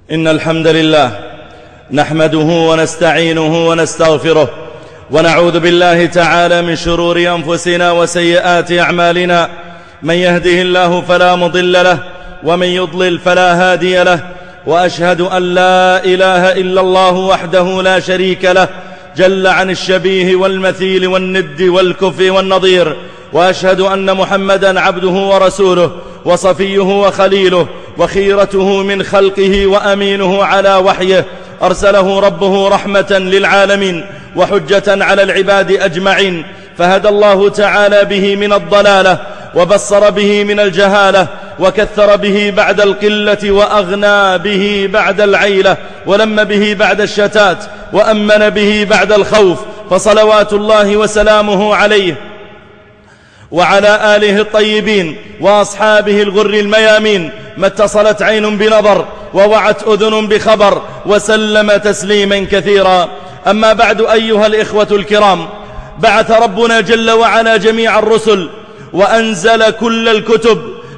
إن الحمد لله نحمده ونستعينه ونستغفره ونعوذ بالله تعالى من شرور أنفسنا وسيئات أعمالنا. من يهده الله فلا مضل له ومن يضلل فلا هادي له، وأشهد أن لا إله إلا الله وحده لا شريك له جل عن الشبيه والمثيل والند والكفء والنظير، وأشهد أن محمدا عبده ورسوله وصفيه وخليله وخيرته من خلقه وأمينه على وحيه، أرسله ربه رحمة للعالمين وحجة على العباد أجمعين، فهدى الله تعالى به من الضلالة وبصر به من الجهالة وكثر به بعد القلة وأغنى به بعد العيلة ولم به بعد الشتات وأمن به بعد الخوف، فصلوات الله وسلامه عليه وعلى آله الطيبين وأصحابه الغر الميامين، ما اتصلت عين بنظر ووعت أذن بخبر، وسلم تسليما كثيرا. أما بعد أيها الإخوة الكرام، بعث ربنا جل وعلا جميع الرسل وأنزل كل الكتب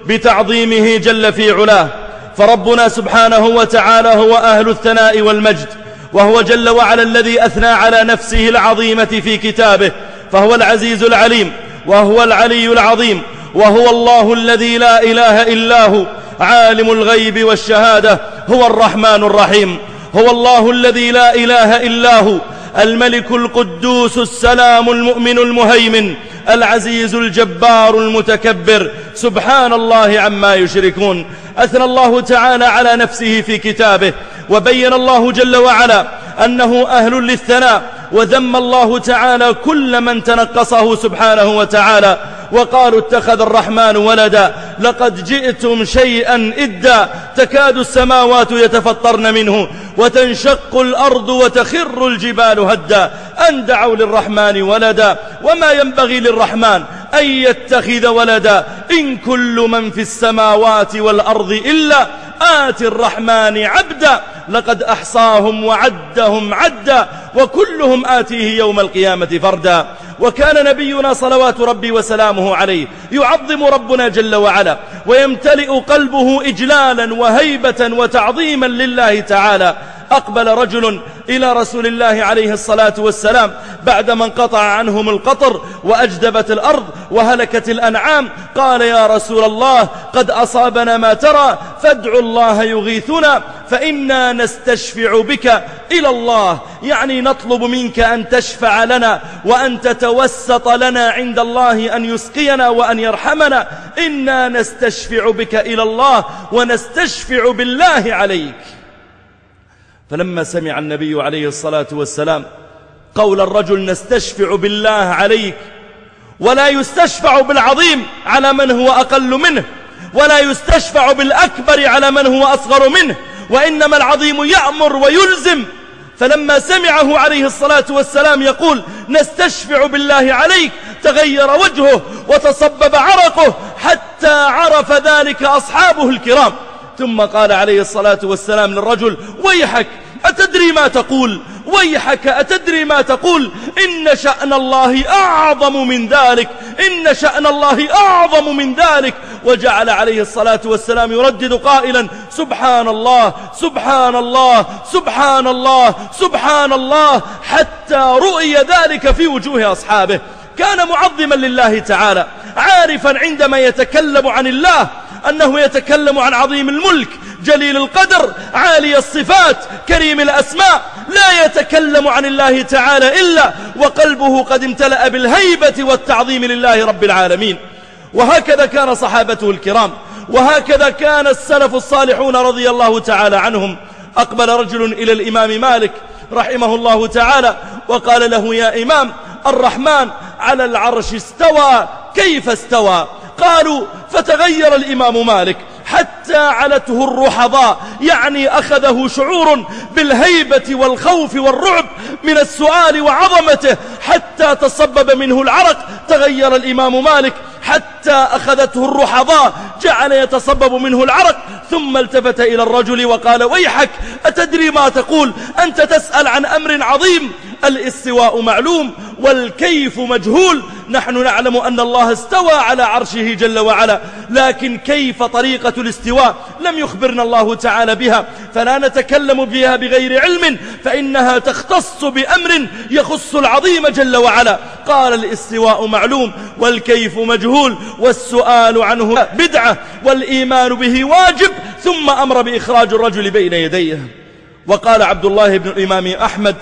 بتعظيمه جل في علاه، فربنا سبحانه وتعالى هو أهل الثناء والمجد، وهو جل وعلا الذي أثنى على نفسه العظيمة في كتابه، فهو العزيز العليم وهو العلي العظيم، وهو الله الذي لا إله إلا هو عالم الغيب والشهادة، هو الرحمن الرحيم، هو الله الذي لا إله إلا هو الملك القدوس السلام المؤمن المهيمن العزيز الجبار المتكبر، سبحان الله عما يشركون. أثنى الله تعالى على نفسه في كتابه، وبين الله جل وعلا أنه أهل للثناء، وذم الله تعالى كل من تنقصه سبحانه وتعالى، وقالوا اتخذ الرحمن ولدا لقد جئتم شيئا إدا تكاد السماوات يتفطرن منه وتنشق الأرض وتخر الجبال هدا أن دعوا للرحمن ولدا وما ينبغي للرحمن أن يتخذ ولدا إن كل من في السماوات والأرض إلا آتي الرحمن عبدا لقد أحصاهم وعدهم عدا وكلهم آتيه يوم القيامة فردا. وكان نبينا صلوات ربي وسلامه عليه يعظم ربنا جل وعلا، ويمتلئ قلبه إجلالا وهيبة وتعظيما لله تعالى. أقبل رجل إلى رسول الله عليه الصلاة والسلام بعدما انقطع عنهم القطر وأجدبت الأرض وهلكت الأنعام، قال: يا رسول الله، قد أصابنا ما ترى، فادعوا الله يغيثنا، فإنا نستشفع بك إلى الله، يعني نطلب منك أن تشفع لنا وأن تتوسط لنا عند الله أن يسقينا وأن يرحمنا، إنا نستشفع بك إلى الله ونستشفع بالله عليك. فلما سمع النبي عليه الصلاة والسلام قول الرجل نستشفع بالله عليك، ولا يستشفع بالعظيم على من هو أقل منه، ولا يستشفع بالأكبر على من هو أصغر منه، وإنما العظيم يأمر ويلزم، فلما سمعه عليه الصلاة والسلام يقول نستشفع بالله عليك تغير وجهه وتصبب عرقه حتى عرف ذلك أصحابه الكرام، ثم قال عليه الصلاة والسلام للرجل: ويحك أتدري ما تقول؟ ويحك أتدري ما تقول؟ إن شأن الله أعظم من ذلك، إن شأن الله أعظم من ذلك. وجعل عليه الصلاة والسلام يردد قائلا: سبحان الله سبحان الله سبحان الله سبحان الله، حتى رؤي ذلك في وجوه أصحابه. كان معظما لله تعالى، عارفا عندما يتكلم عن الله أنه يتكلم عن عظيم الملك جليل القدر عالي الصفات كريم الأسماء، لا يتكلم عن الله تعالى إلا وقلبه قد امتلأ بالهيبة والتعظيم لله رب العالمين. وهكذا كان صحابته الكرام، وهكذا كان السلف الصالحون رضي الله تعالى عنهم. أقبل رجل إلى الإمام مالك رحمه الله تعالى وقال له: يا إمام، الرحمن على العرش استوى، كيف استوى؟ قالوا: فتغير الإمام مالك حتى علته الرحضاء، يعني أخذه شعور بالهيبة والخوف والرعب من السؤال وعظمته حتى تصبب منه العرق. تغير الإمام مالك حتى أخذته الرحضاء، جعل يتصبب منه العرق، ثم التفت إلى الرجل وقال: ويحك أتدري ما تقول؟ أنت تسأل عن أمر عظيم، الاستواء معلوم والكيف مجهول، نحن نعلم أن الله استوى على عرشه جل وعلا، لكن كيف طريقة الاستواء لم يخبرنا الله تعالى بها، فلا نتكلم بها بغير علم، فإنها تختص بأمر يخص العظيم جل وعلا. قال الاستواء معلوم والكيف مجهول والسؤال عنه بدعة والإيمان به واجب، ثم أمر بإخراج الرجل بين يديه. وقال عبد الله بن الإمام أحمد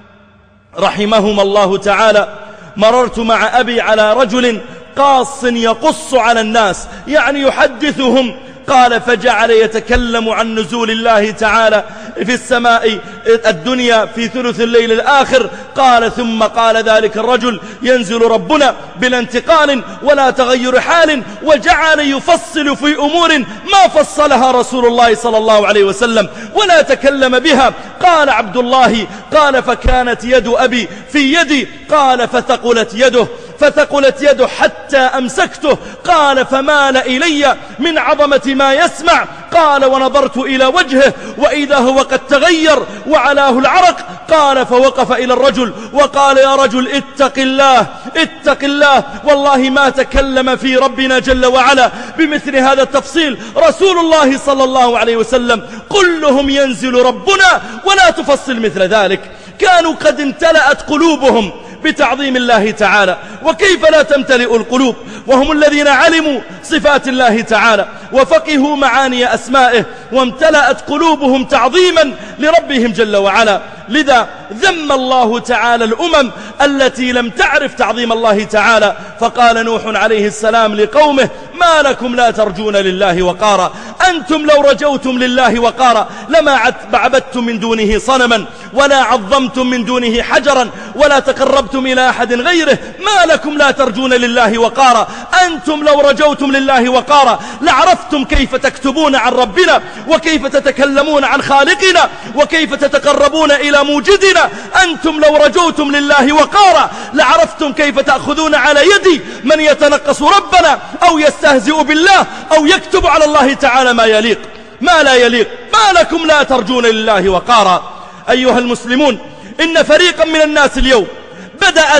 رحمهما الله تعالى: مررت مع أبي على رجل قاص يقص على الناس، يعني يحدثهم. قال: فجعل يتكلم عن نزول الله تعالى في السماء الدنيا في ثلث الليل الآخر. قال: ثم قال ذلك الرجل: ينزل ربنا بلا انتقال ولا تغير حال، وجعل يفصل في أمور ما فصلها رسول الله صلى الله عليه وسلم ولا تكلم بها. قال عبد الله: قال: فكانت يد أبي في يدي. قال: فثقلت يده حتى أمسكته. قال: فمال إلي من عظمة ما يسمع. قال: ونظرت إلى وجهه وإذا هو قد تغير وعلاه العرق. قال: فوقف إلى الرجل وقال: يا رجل اتق الله اتق الله، والله ما تكلم في ربنا جل وعلا بمثل هذا التفصيل رسول الله صلى الله عليه وسلم. قل لهم ينزل ربنا ولا تفصل مثل ذلك. كانوا قد امتلأت قلوبهم بتعظيم الله تعالى، وكيف لا تمتلئ القلوب وهم الذين علموا صفات الله تعالى وفقهوا معاني أسمائه، وامتلأت قلوبهم تعظيما لربهم جل وعلا. لذا ذم الله تعالى الأمم التي لم تعرف تعظيم الله تعالى، فقال نوح عليه السلام لقومه: ما لكم لا ترجون لله وقارا، أنتم لو رجوتم لله وقارا لما عبدتم من دونه صنما ولا عظمتم من دونه حجرا ولا تقربتم إلى أحد غيره. ما لكم لا ترجون لله وقارا، أنتم لو رجوتم لله وقارا لعرفتم كيف تكتبون عن ربنا، وكيف تتكلمون عن خالقنا، وكيف تتقربون إلى موجدنا. أنتم لو رجوتم لله وقارا لعرفتم كيف تأخذون على يد من يتنقص ربنا أو يستهزئ بالله أو يكتب على الله تعالى ما لا يليق. ما لكم لا ترجون لله وقارا. أيها المسلمون، إن فريقا من الناس اليوم بدأت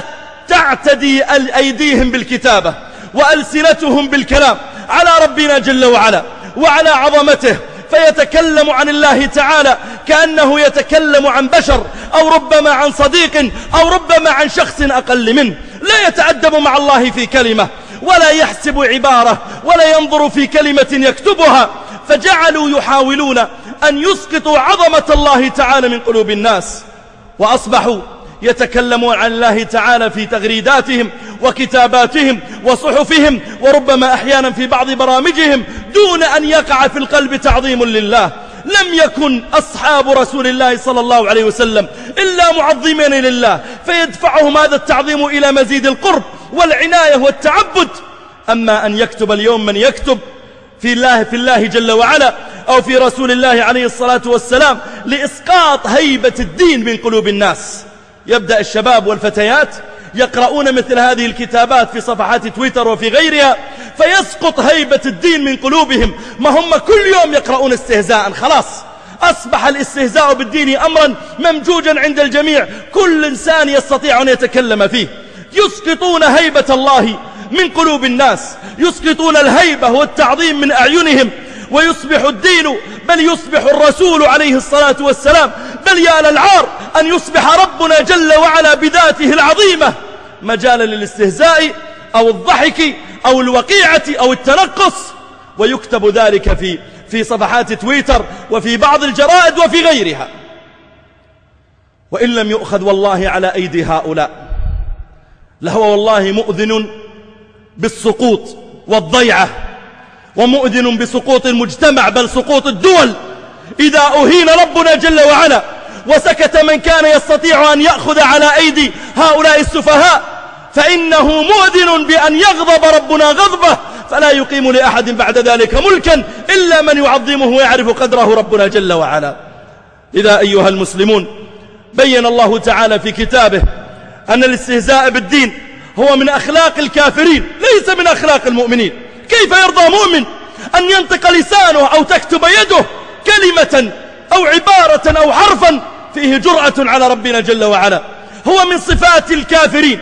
تعتدي أيديهم بالكتابة وألسنتهم بالكلام على ربنا جل وعلا وعلى عظمته، فيتكلم عن الله تعالى كأنه يتكلم عن بشر، أو ربما عن صديق، أو ربما عن شخص أقل منه. لا يتأدب مع الله في كلمة، ولا يحسب عبارة، ولا ينظر في كلمة يكتبها. فجعلوا يحاولون أن يسقطوا عظمة الله تعالى من قلوب الناس، وأصبحوا يتكلمون عن الله تعالى في تغريداتهم وكتاباتهم وصحفهم، وربما أحيانا في بعض برامجهم، دون أن يقع في القلب تعظيم لله. لم يكن أصحاب رسول الله صلى الله عليه وسلم إلا معظمين لله، فيدفعهم هذا التعظيم إلى مزيد القرب والعناية والتعبد. أما أن يكتب اليوم من يكتب في الله جل وعلا أو في رسول الله عليه الصلاة والسلام لإسقاط هيبة الدين من قلوب الناس. يبدأ الشباب والفتيات يقرؤون مثل هذه الكتابات في صفحات تويتر وفي غيرها، فيسقط هيبة الدين من قلوبهم. ما هم كل يوم يقرؤون استهزاء، خلاص أصبح الاستهزاء بالدين أمرا ممجوجا عند الجميع، كل إنسان يستطيع أن يتكلم فيه. يسقطون هيبة الله من قلوب الناس، يسقطون الهيبة والتعظيم من أعينهم، ويصبح الدين، بل يصبح الرسول عليه الصلاة والسلام، بل يا للعار أن يصبح ربنا جل وعلا بذاته العظيمة مجالا للاستهزاء أو الضحك أو الوقيعة أو التنقص، ويكتب ذلك في صفحات تويتر وفي بعض الجرائد وفي غيرها. وإن لم يؤخذ والله على أيدي هؤلاء لهو والله مؤذن بالسقوط والضيعة، ومؤذن بسقوط المجتمع، بل سقوط الدول. إذا أهين ربنا جل وعلا وسكت من كان يستطيع أن يأخذ على أيدي هؤلاء السفهاء، فإنه مؤذن بأن يغضب ربنا غضبه، فلا يقيم لأحد بعد ذلك ملكا إلا من يعظمه ويعرف قدره ربنا جل وعلا. إذا أيها المسلمون، بين الله تعالى في كتابه أن الاستهزاء بالدين هو من أخلاق الكافرين ليس من أخلاق المؤمنين. كيف يرضى مؤمن أن ينطق لسانه أو تكتب يده كلمة أو عبارة أو حرفا فيه جرأة على ربنا جل وعلا؟ هو من صفات الكافرين،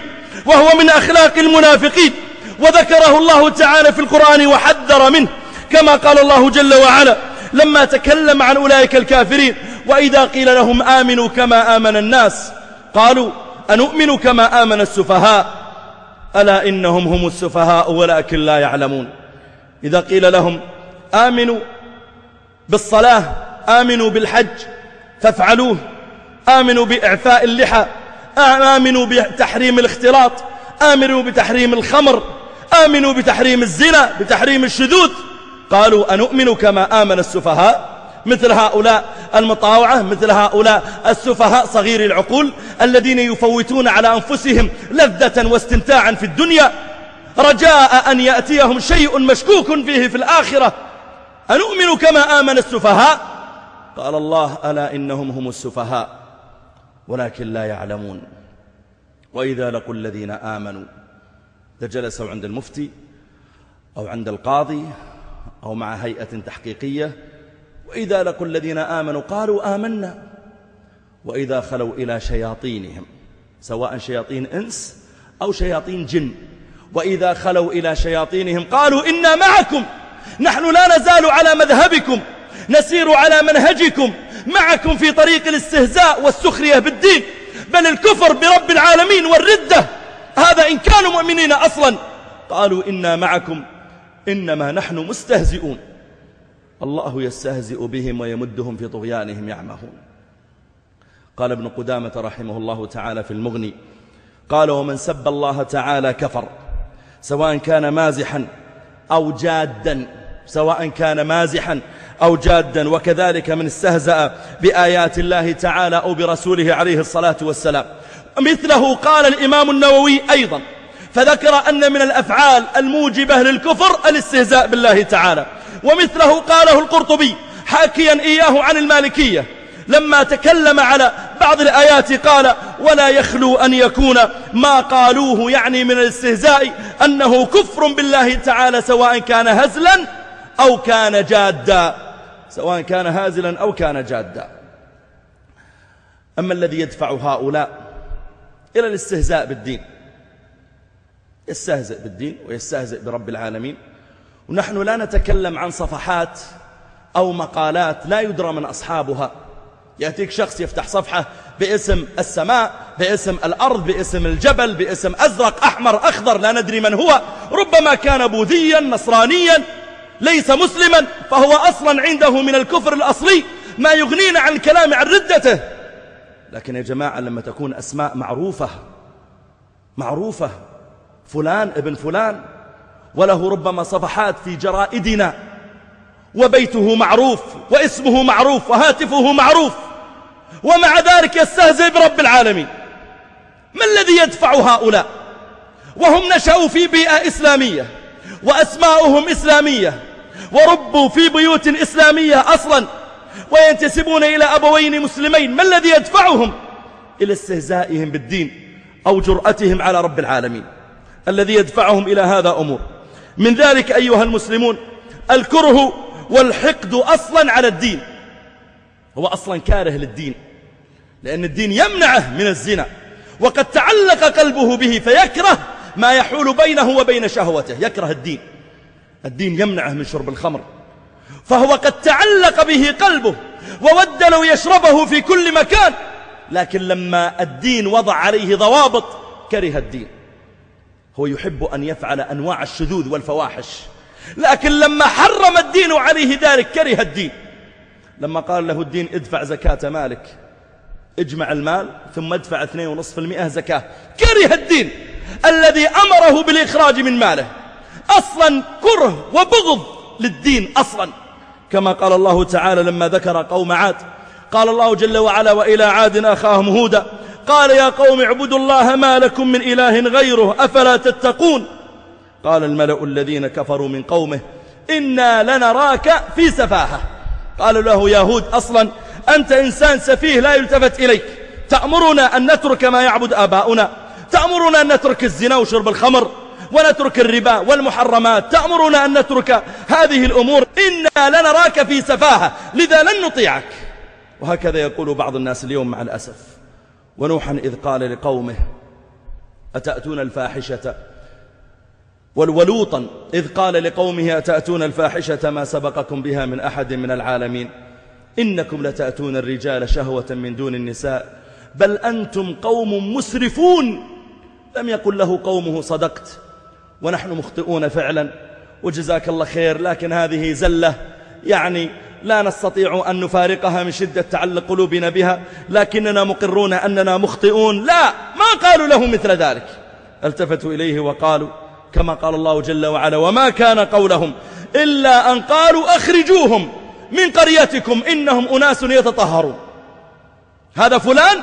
وهو من أخلاق المنافقين، وذكره الله تعالى في القرآن وحذر منه، كما قال الله جل وعلا لما تكلم عن أولئك الكافرين: وإذا قيل لهم آمنوا كما آمن الناس قالوا أنؤمن كما آمن السفهاء ألا إنهم هم السفهاء ولكن لا يعلمون. إذا قيل لهم آمنوا بالصلاة، آمنوا بالحج فافعلوه، آمنوا بإعفاء اللحى، آمنوا بتحريم الاختلاط، آمنوا بتحريم الخمر، آمنوا بتحريم الزنا، بتحريم الشذوذ، قالوا أنؤمن كما آمن السفهاء. مثل هؤلاء المطاوعة، مثل هؤلاء السفهاء صغير العقول الذين يفوتون على أنفسهم لذة واستمتاعا في الدنيا رجاء أن يأتيهم شيء مشكوك فيه في الآخرة. أنؤمن كما آمن السفهاء؟ قال الله: ألا إنهم هم السفهاء ولكن لا يعلمون. وإذا لقوا الذين آمنوا، جلسوا عند المفتي أو عند القاضي أو مع هيئة تحقيقية، وإذا لقوا الذين آمنوا قالوا آمنا، وإذا خلوا إلى شياطينهم، سواء شياطين إنس أو شياطين جن، وإذا خلوا إلى شياطينهم قالوا إنا معكم، نحن لا نزال على مذهبكم، نسير على منهجكم، معكم في طريق الاستهزاء والسخرية بالدين، بل الكفر برب العالمين والردة، هذا إن كانوا مؤمنين أصلا. قالوا إنا معكم إنما نحن مستهزئون، الله يستهزئ بهم ويمدهم في طغيانهم يعمهون. قال ابن قدامة رحمه الله تعالى في المغني، قال: ومن سب الله تعالى كفر، سواء كان مازحا أو جادا، سواء كان مازحا أو جادا، وكذلك من استهزأ بآيات الله تعالى أو برسوله عليه الصلاة والسلام. مثله قال الإمام النووي أيضا، فذكر أن من الأفعال الموجبة للكفر الاستهزاء بالله تعالى. ومثله قاله القرطبي حاكيا إياه عن المالكية لما تكلم على بعض الآيات، قال: ولا يخلو أن يكون ما قالوه يعني من الاستهزاء أنه كفر بالله تعالى، سواء كان هزلا أو كان جادا، سواء كان هازلا أو كان جادا. أما الذي يدفع هؤلاء إلى الاستهزاء بالدين، يستهزئ بالدين ويستهزئ برب العالمين، ونحن لا نتكلم عن صفحات أو مقالات لا يدرى من أصحابها. يأتيك شخص يفتح صفحة باسم السماء، باسم الأرض، باسم الجبل، باسم أزرق أحمر أخضر لا ندري من هو، ربما كان بوذيا نصرانيا ليس مسلما، فهو أصلا عنده من الكفر الأصلي ما يغنينا عن الكلام عن ردته. لكن يا جماعة لما تكون أسماء معروفة، فلان ابن فلان، وله ربما صفحات في جرائدنا، وبيته معروف واسمه معروف وهاتفه معروف، ومع ذلك يستهزئ برب العالمين، ما الذي يدفع هؤلاء وهم نشأوا في بيئة إسلامية وأسماؤهم إسلامية وربوا في بيوت إسلامية أصلا وينتسبون إلى أبوين مسلمين؟ ما الذي يدفعهم إلى استهزائهم بالدين أو جرأتهم على رب العالمين؟ الذي يدفعهم إلى هذا أمور. من ذلك أيها المسلمون الكره والحقد أصلا على الدين، هو أصلا كاره للدين، لأن الدين يمنعه من الزنا، وقد تعلق قلبه به فيكره ما يحول بينه وبين شهوته، يكره الدين يمنعه من شرب الخمر، فهو قد تعلق به قلبه وود لو يشربه في كل مكان، لكن لما الدين وضع عليه ضوابط كره الدين. هو يحب أن يفعل أنواع الشذوذ والفواحش، لكن لما حرم الدين عليه ذلك كره الدين. لما قال له الدين ادفع زكاة مالك، اجمع المال ثم ادفع 2.5% زكاة، كره الدين الذي أمره بالإخراج من ماله، أصلا كره وبغض للدين أصلا. كما قال الله تعالى لما ذكر قوم عاد، قال الله جل وعلا: وإلى عاد أخاهم هودا قال يا قوم اعبدوا الله ما لكم من إله غيره أفلا تتقون. قال الملأ الذين كفروا من قومه إنا لنراك في سفاهة. قالوا له يا هود أصلا أنت إنسان سفيه لا يلتفت إليك، تأمرنا أن نترك ما يعبد آباؤنا، تأمرنا أن نترك الزنا وشرب الخمر ونترك الربا والمحرمات، تأمرنا أن نترك هذه الأمور، إنا لنراك في سفاهة لذا لن نطيعك. وهكذا يقول بعض الناس اليوم مع الأسف. ونوحا إذ قال لقومه أتأتون الفاحشة ولوطا إذ قال لقومه أتأتون الفاحشة ما سبقكم بها من أحد من العالمين إنكم لتأتون الرجال شهوة من دون النساء بل أنتم قوم مسرفون. لم يقل له قومه صدقت ونحن مخطئون فعلا وجزاك الله خير، لكن هذه زلة يعني لا نستطيع أن نفارقها من شدة تعلق قلوبنا بها، لكننا مقرون أننا مخطئون. لا، ما قالوا له مثل ذلك، التفتوا إليه وقالوا كما قال الله جل وعلا وما كان قولهم إلا أن قالوا أخرجوهم من قريتكم إنهم أناس يتطهرون. هذا فلان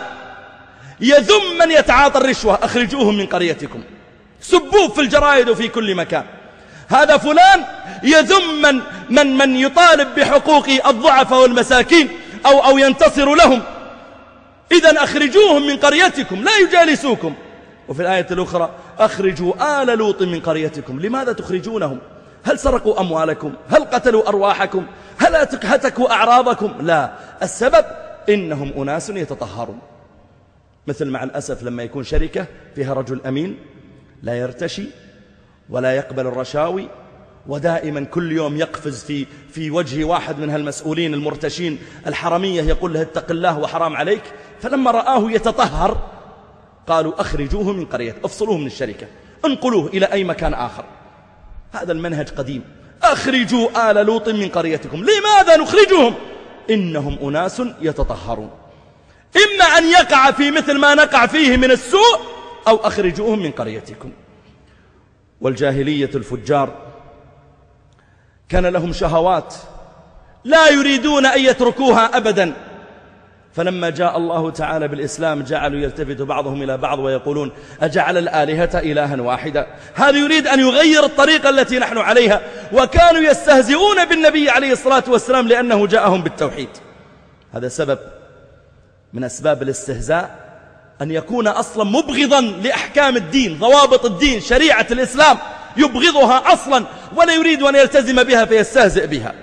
يذم من يتعاطى الرشوة، أخرجوهم من قريتكم، سبوه في الجرائد وفي كل مكان. هذا فلان يذم من يطالب بحقوق الضعفاء والمساكين أو ينتصر لهم، إذن أخرجوهم من قريتكم لا يجالسوكم. وفي الآية الأخرى أخرجوا آل لوط من قريتكم. لماذا تخرجونهم؟ هل سرقوا أموالكم؟ هل قتلوا أرواحكم؟ هل هتكوا أعراضكم؟ لا، السبب إنهم أناس يتطهرون. مثل مع الأسف لما يكون شركة فيها رجل أمين لا يرتشي ولا يقبل الرشاوي، ودائما كل يوم يقفز في وجه واحد من هالمسؤولين المرتشين الحرمية يقول له اتق الله وحرام عليك، فلما رآه يتطهر قالوا أخرجوه من قرية، افصلوه من الشركة، انقلوه إلى أي مكان آخر. هذا المنهج قديم. أخرجوا آل لوط من قريتكم. لماذا نخرجهم؟ إنهم أناس يتطهرون. إما أن يقع في مثل ما نقع فيه من السوء أو أخرجوهم من قريتكم. والجاهلية الفجار كان لهم شهوات لا يريدون أن يتركوها أبدا، فلما جاء الله تعالى بالإسلام جعلوا يلتفت بعضهم إلى بعض ويقولون أجعل الآلهة إلها واحدا. هذا يريد أن يغير الطريقة التي نحن عليها، وكانوا يستهزئون بالنبي عليه الصلاة والسلام لأنه جاءهم بالتوحيد. هذا سبب من أسباب الاستهزاء، أن يكون أصلا مبغضا لأحكام الدين، ضوابط الدين، شريعة الإسلام، يبغضها أصلا ولا يريد أن يلتزم بها فيستهزئ بها.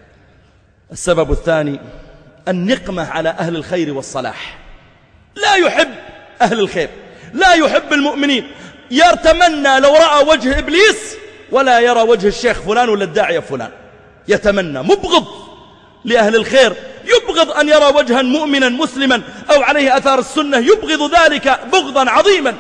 السبب الثاني النقمة على أهل الخير والصلاح. لا يحب أهل الخير، لا يحب المؤمنين، يتمنى لو رأى وجه إبليس ولا يرى وجه الشيخ فلان ولا الداعية فلان، يتمنى، مبغض لأهل الخير، يبغض أن يرى وجها مؤمنا مسلما أو عليه أثار السنة، يبغض ذلك بغضا عظيما.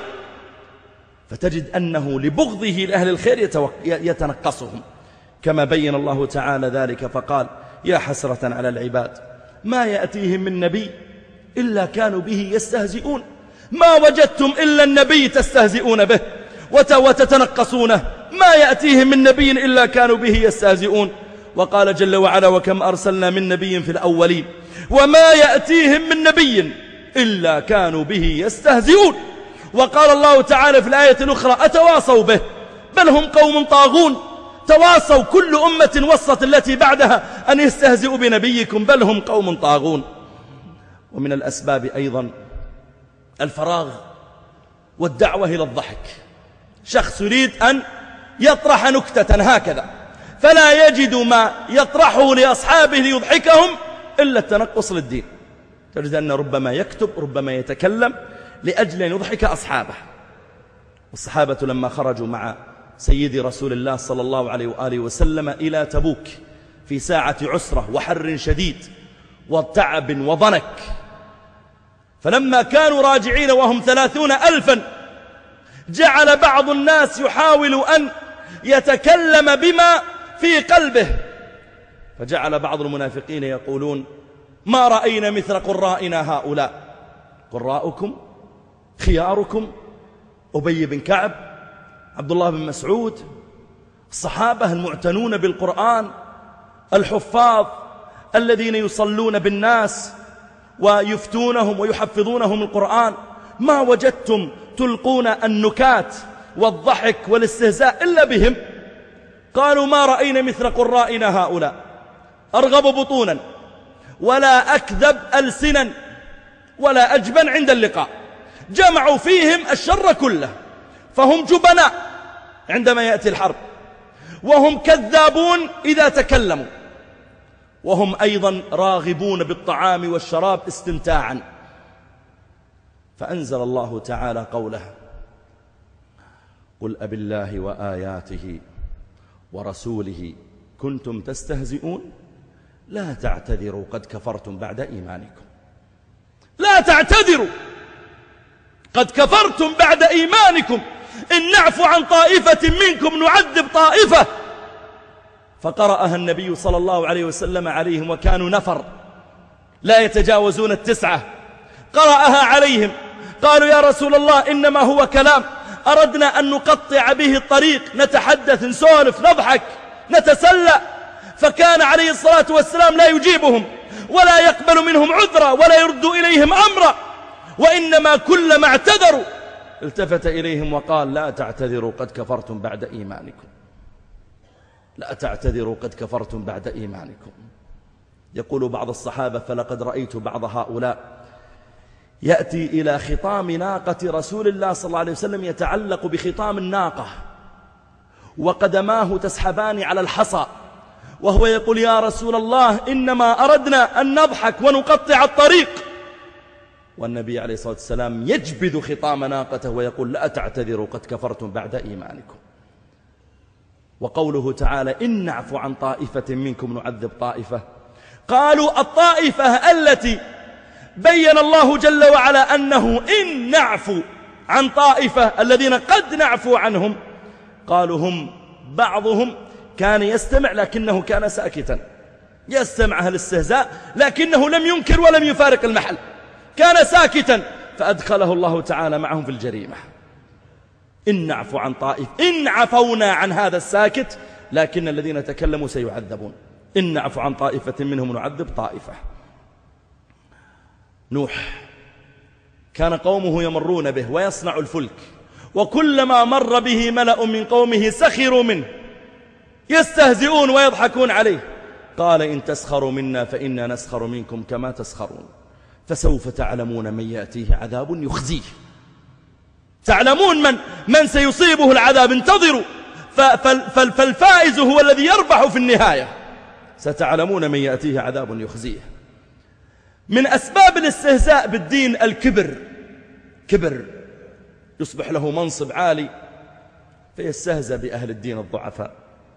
فتجد أنه لبغضه لأهل الخير يتنقصهم، كما بين الله تعالى ذلك فقال يا حسرة على العباد ما يأتيهم من نبي إلا كانوا به يستهزئون. ما وجدتم إلا النبي تستهزئون به وتتنقصونه، ما يأتيهم من نبي إلا كانوا به يستهزئون. وقال جل وعلا وكم أرسلنا من نبي في الأولين وما يأتيهم من نبي إلا كانوا به يستهزئون. وقال الله تعالى في الآية الأخرى أتواصوا به بل هم قوم طاغون. تواصوا، كل أمة وصت التي بعدها أن يستهزئوا بنبيكم بل هم قوم طاغون. ومن الأسباب أيضا الفراغ والدعوة إلى الضحك. شخص يريد أن يطرح نكتة هكذا فلا يجد ما يطرحه لأصحابه ليضحكهم إلا التنقص للدين. تجد أن ربما يكتب ربما يتكلم لأجل أن يضحك أصحابه. والصحابة لما خرجوا مع سيدي رسول الله صلى الله عليه وآله وسلم إلى تبوك في ساعة عسرة وحر شديد وتعب وضنك، فلما كانوا راجعين وهم 30,000 جعل بعض الناس يحاول أن يتكلم بما في قلبه، فجعل بعض المنافقين يقولون ما رأينا مثل قرائنا هؤلاء. قراؤكم خياركم أبي بن كعب، عبد الله بن مسعود، الصحابة المعتنون بالقرآن، الحفاظ الذين يصلون بالناس ويفتونهم ويحفظونهم القرآن، ما وجدتم تلقون النكات والضحك والاستهزاء إلا بهم. قالوا ما رأينا مثل قرائنا هؤلاء، أرغب بطونا ولا أكذب ألسنا ولا أجبن عند اللقاء. جمعوا فيهم الشر كله، فهم جبناء عندما يأتي الحرب، وهم كذابون إذا تكلموا، وهم أيضا راغبون بالطعام والشراب استمتاعا. فأنزل الله تعالى قوله قل أبالله وآياته ورسوله كنتم تستهزئون لا تعتذروا قد كفرتم بعد إيمانكم. لا تعتذروا قد كفرتم بعد إيمانكم إن نعفو عن طائفة منكم نعذب طائفة. فقرأها النبي صلى الله عليه وسلم عليهم وكانوا نفر لا يتجاوزون 9. قرأها عليهم قالوا يا رسول الله إنما هو كلام أردنا أن نقطع به الطريق نتحدث نسولف نضحك نتسلى. فكان عليه الصلاة والسلام لا يجيبهم ولا يقبل منهم عذرا ولا يرد إليهم أمرا، وإنما كلما اعتذروا التفت إليهم وقال لا تعتذروا قد كفرتم بعد إيمانكم. لا تعتذروا قد كفرتم بعد إيمانكم. يقول بعض الصحابة فلقد رأيت بعض هؤلاء يأتي إلى خطام ناقة رسول الله صلى الله عليه وسلم يتعلق بخطام الناقة وقدماه تسحبان على الحصى، وهو يقول يا رسول الله إنما أردنا أن نضحك ونقطع الطريق، والنبي عليه الصلاة والسلام يجبد خطام ناقته ويقول لا تعتذروا قد كفرتم بعد إيمانكم. وقوله تعالى إن نعفو عن طائفة منكم نعذب طائفة، قالوا الطائفة التي بين الله جل وعلا أنه إن نعفو عن طائفة الذين قد نعفو عنهم، قالوا هم بعضهم كان يستمع لكنه كان ساكتا، يستمع الاستهزاء لكنه لم ينكر ولم يفارق المحل، كان ساكتا فأدخله الله تعالى معهم في الجريمة. إن نعفو عن طائف إن عفونا عن هذا الساكت لكن الذين تكلموا سيعذبون. إن نعفو عن طائفة منهم نعذب طائفة. نوح كان قومه يمرون به ويصنع الفلك، وكلما مر به ملأ من قومه سخروا منه يستهزئون ويضحكون عليه. قال إن تسخروا منا فإنا نسخر منكم كما تسخرون فسوف تعلمون من يأتيه عذاب يخزيه. تعلمون من سيصيبه العذاب، انتظروا فالفائز هو الذي يربح في النهاية. ستعلمون من يأتيه عذاب يخزيه. من أسباب الاستهزاء بالدين الكبر، كبر يصبح له منصب عالي فيستهزأ بأهل الدين الضعفاء،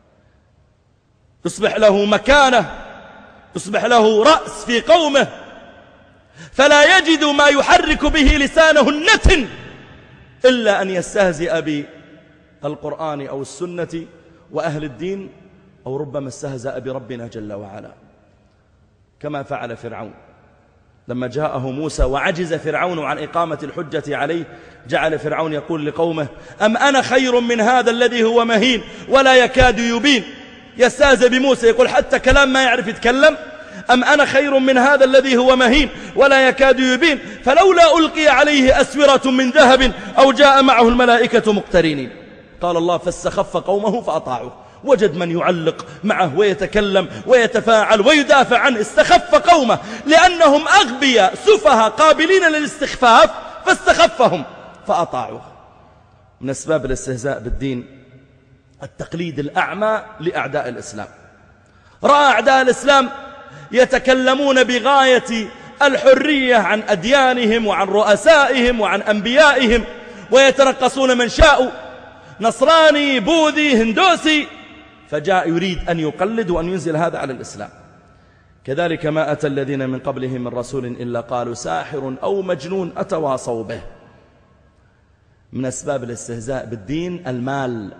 يصبح له مكانة، يصبح له رأس في قومه فلا يجد ما يحرك به لسانه النتن إلا أن يستهزئ بالقرآن أو السنة وأهل الدين، أو ربما استهزأ بربنا جل وعلا كما فعل فرعون لما جاءه موسى وعجز فرعون عن إقامة الحجة عليه. جعل فرعون يقول لقومه أم أنا خير من هذا الذي هو مهين ولا يكاد يبين. يستهزئ بموسى يقول حتى كلام ما يعرف يتكلم. أم أنا خير من هذا الذي هو مهين ولا يكاد يبين فلولا ألقي عليه أسورة من ذهب أو جاء معه الملائكة مقترنين. قال الله فاستخف قومه فأطاعوه. وجد من يعلق معه ويتكلم ويتفاعل ويدافع عنه. استخف قومه لأنهم أغبياء سفهاء قابلين للاستخفاف فاستخفهم فأطاعوه. من أسباب الاستهزاء بالدين التقليد الأعمى لأعداء الإسلام. رأى أعداء الإسلام يتكلمون بغاية الحرية عن أديانهم وعن رؤسائهم وعن أنبيائهم ويترقصون من شاءوا، نصراني بوذي هندوسي، فجاء يريد أن يقلد وأن ينزل هذا على الإسلام. كذلك ما أتى الذين من قبلهم من رسول إلا قالوا ساحر أو مجنون أتواصوا به. من أسباب الاستهزاء بالدين المال.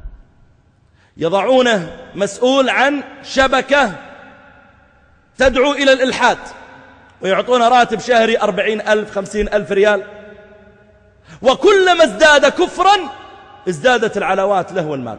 يضعونه مسؤول عن شبكة تدعو إلى الإلحاد ويعطون راتب شهري 40,000 50,000 ريال، وكلما ازداد كفرا ازدادت العلاوات له والمال.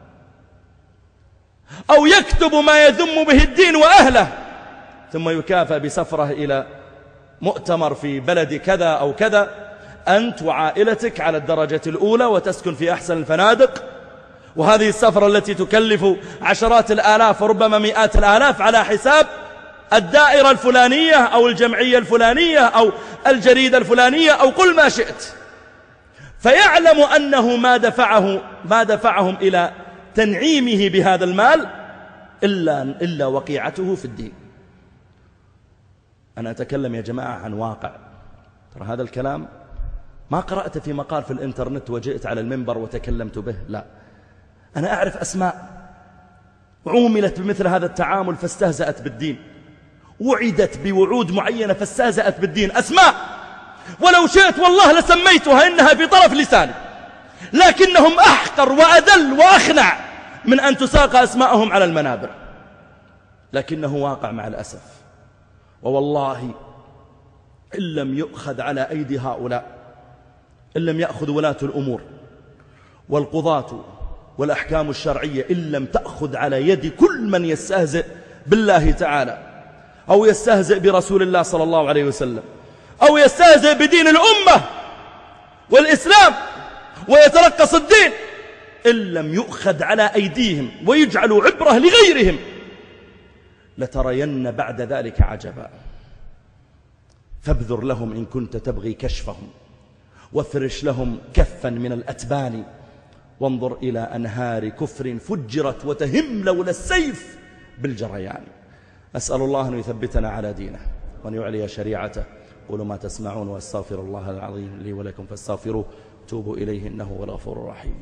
أو يكتب ما يذم به الدين وأهله ثم يكافأ بسفره إلى مؤتمر في بلد كذا أو كذا، أنت وعائلتك على الدرجة الأولى وتسكن في أحسن الفنادق، وهذه السفرة التي تكلف عشرات الآلاف وربما مئات الآلاف على حساب الدائرة الفلانية أو الجمعية الفلانية أو الجريدة الفلانية أو قل ما شئت. فيعلم أنه ما دفعهم إلى تنعيمه بهذا المال إلا وقيعته في الدين. أنا أتكلم يا جماعة عن واقع، ترى هذا الكلام ما قرأت في مقال في الإنترنت وجئت على المنبر وتكلمت به، لا، أنا أعرف أسماء عوملت بمثل هذا التعامل فاستهزأت بالدين، وعدت بوعود معينة فاستهزأت بالدين، أسماء ولو شئت والله لسميتها، إنها في طرف لساني، لكنهم أحقر وأذل وأخنع من أن تساق أسماءهم على المنابر، لكنه واقع مع الأسف. ووالله إن لم يؤخذ على أيدي هؤلاء، إن لم يأخذ ولاة الأمور والقضاة والأحكام الشرعية، إن لم تأخذ على يد كل من يستهزئ بالله تعالى أو يستهزئ برسول الله صلى الله عليه وسلم أو يستهزئ بدين الأمة والإسلام ويترقص الدين، إن لم يؤخذ على أيديهم ويجعلوا عبرة لغيرهم لترين بعد ذلك عجبا. فابذر لهم إن كنت تبغي كشفهم، وافرش لهم كفا من الأتبان، وانظر إلى أنهار كفر فجرت وتهم لولا السيف بالجريان. أسأل الله أن يثبتنا على دينه وأن يعلي شريعته. قولوا ما تسمعون، وأستغفر الله العظيم لي ولكم فاستغفروه، توبوا إليه إنه هو الغفور الرحيم.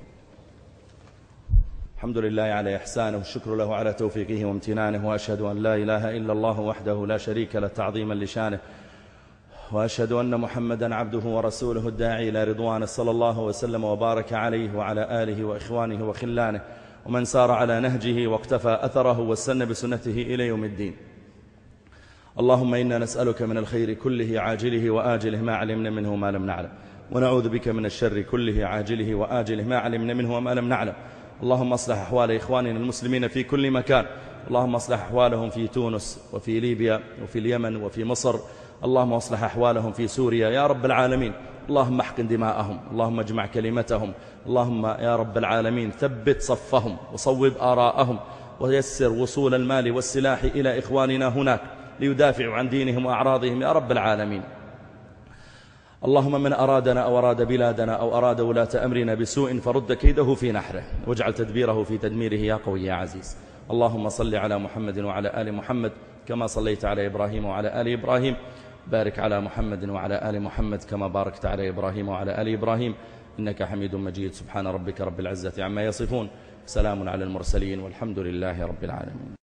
الحمد لله على إحسانه، والشكر له على توفيقه وامتنانه، وأشهد أن لا إله إلا الله وحده لا شريك له تعظيما لشانه، وأشهد أن محمدا عبده ورسوله الداعي إلى رضوانه، صلى الله وسلم وبارك عليه وعلى آله وإخوانه وخلانه ومن سار على نهجه واقتفى أثره واستنى بسنته إلى يوم الدين. اللهم إنا نسألك من الخير كله عاجله وآجله ما علمنا منه وما لم نعلم، ونعوذ بك من الشر كله عاجله وآجله ما علمنا منه وما لم نعلم. اللهم اصلح أحوال إخواننا المسلمين في كل مكان، اللهم اصلح أحوالهم في تونس وفي ليبيا وفي اليمن وفي مصر، اللهم اصلح أحوالهم في سوريا يا رب العالمين. اللهم احقن دماءهم، اللهم اجمع كلمتهم، اللهم يا رب العالمين ثبت صفهم وصوب آراءهم، ويسر وصول المال والسلاح إلى إخواننا هناك ليدافعوا عن دينهم وأعراضهم يا رب العالمين. اللهم من أرادنا أو أراد بلادنا أو أراد ولاة أمرنا بسوء فرد كيده في نحره، واجعل تدبيره في تدميره يا قوي يا عزيز. اللهم صل على محمد وعلى آل محمد كما صليت على إبراهيم وعلى آل إبراهيم، بارك على محمد وعلى آل محمد كما باركت على إبراهيم وعلى آل إبراهيم إنك حميد مجيد. سبحان ربك رب العزة عما يصفون، سلام على المرسلين، والحمد لله رب العالمين.